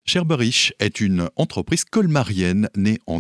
Scherberich est une entreprise colmarienne née en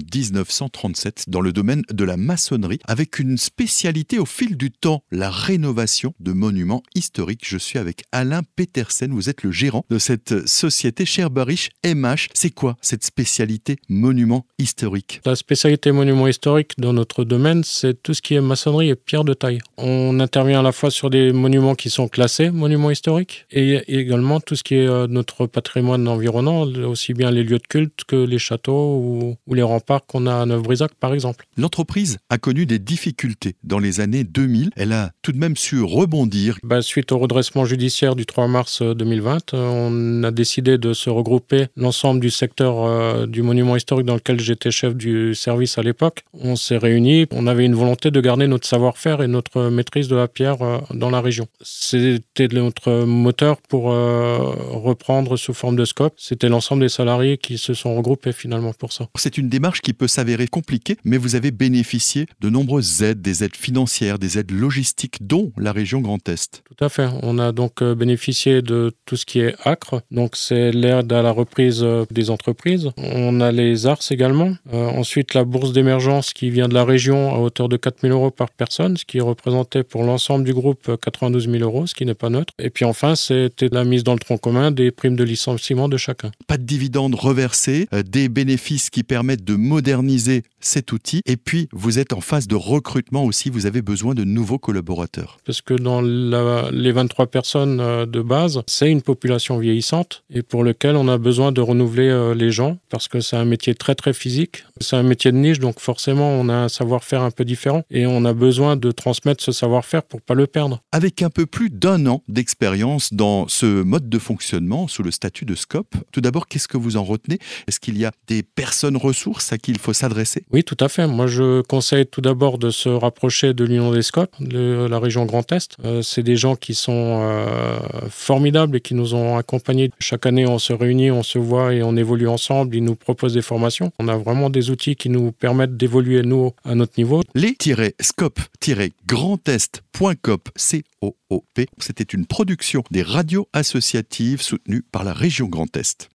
1937 dans le domaine de la maçonnerie avec une spécialité au fil du temps, la rénovation de monuments historiques. Je suis avec Alain Petersen, vous êtes le gérant de cette société Scherberich MH. C'est quoi cette spécialité monuments historiques? La spécialité monuments historiques dans notre domaine, c'est tout ce qui est maçonnerie et pierre de taille. On intervient à la fois sur des monuments qui sont classés monuments historiques et également tout ce qui est notre patrimoine environnant, aussi bien les lieux de culte que les châteaux ou les remparts qu'on a à Neuf-Brisach par exemple. L'entreprise a connu des difficultés dans les années 2000. Elle a tout de même su rebondir. Suite au redressement judiciaire du 3 mars 2020, on a décidé de se regrouper l'ensemble du secteur du monument historique dans lequel j'étais chef du service à l'époque. On s'est réunis, on avait une volonté de garder notre savoir-faire et notre maîtrise de la pierre dans la région. C'était notre moteur pour reprendre sous forme de scope. C'était l'ensemble des salariés qui se sont regroupés finalement pour ça. C'est une démarche qui peut s'avérer compliquée, mais vous avez bénéficié de nombreuses aides, des aides financières, des aides logistiques, dont la région Grand Est. Tout à fait. On a donc bénéficié de tout ce qui est ACRE, donc c'est l'aide à la reprise des entreprises. On a les ARS également. Ensuite, la bourse d'émergence qui vient de la région à hauteur de 4 000 € par personne, ce qui représentait pour l'ensemble du groupe 92 000 €, ce qui n'est pas neutre. Et puis enfin, c'était la mise dans le tronc commun des primes de licenciement de chacun. Pas de dividendes reversés, des bénéfices qui permettent de moderniser cet outil. Et puis, vous êtes en phase de recrutement aussi, vous avez besoin de nouveaux collaborateurs. Parce que dans les 23 personnes de base, c'est une population vieillissante et pour lequel on a besoin de renouveler les gens parce que c'est un métier très très physique. C'est un métier de niche, donc forcément on a un savoir-faire un peu différent et on a besoin de transmettre ce savoir-faire pour pas le perdre. Avec un peu plus d'1 an d'expérience dans ce mode de fonctionnement sous le statut de SCOP, tout d'abord, qu'est-ce que vous en retenez? Est-ce qu'il y a des personnes ressources à qui il faut s'adresser? Oui, tout à fait. Moi, je conseille tout d'abord de se rapprocher de l'Union des SCOP, de la région Grand Est. C'est des gens qui sont formidables et qui nous ont accompagnés. Chaque année, on se réunit, on se voit et on évolue ensemble. Ils nous proposent des formations. On a vraiment des outils qui nous permettent d'évoluer, nous, à notre niveau. Les-scop-grandest.coop, COOP, c'était une production des radios associatives soutenues par la région Grand Est.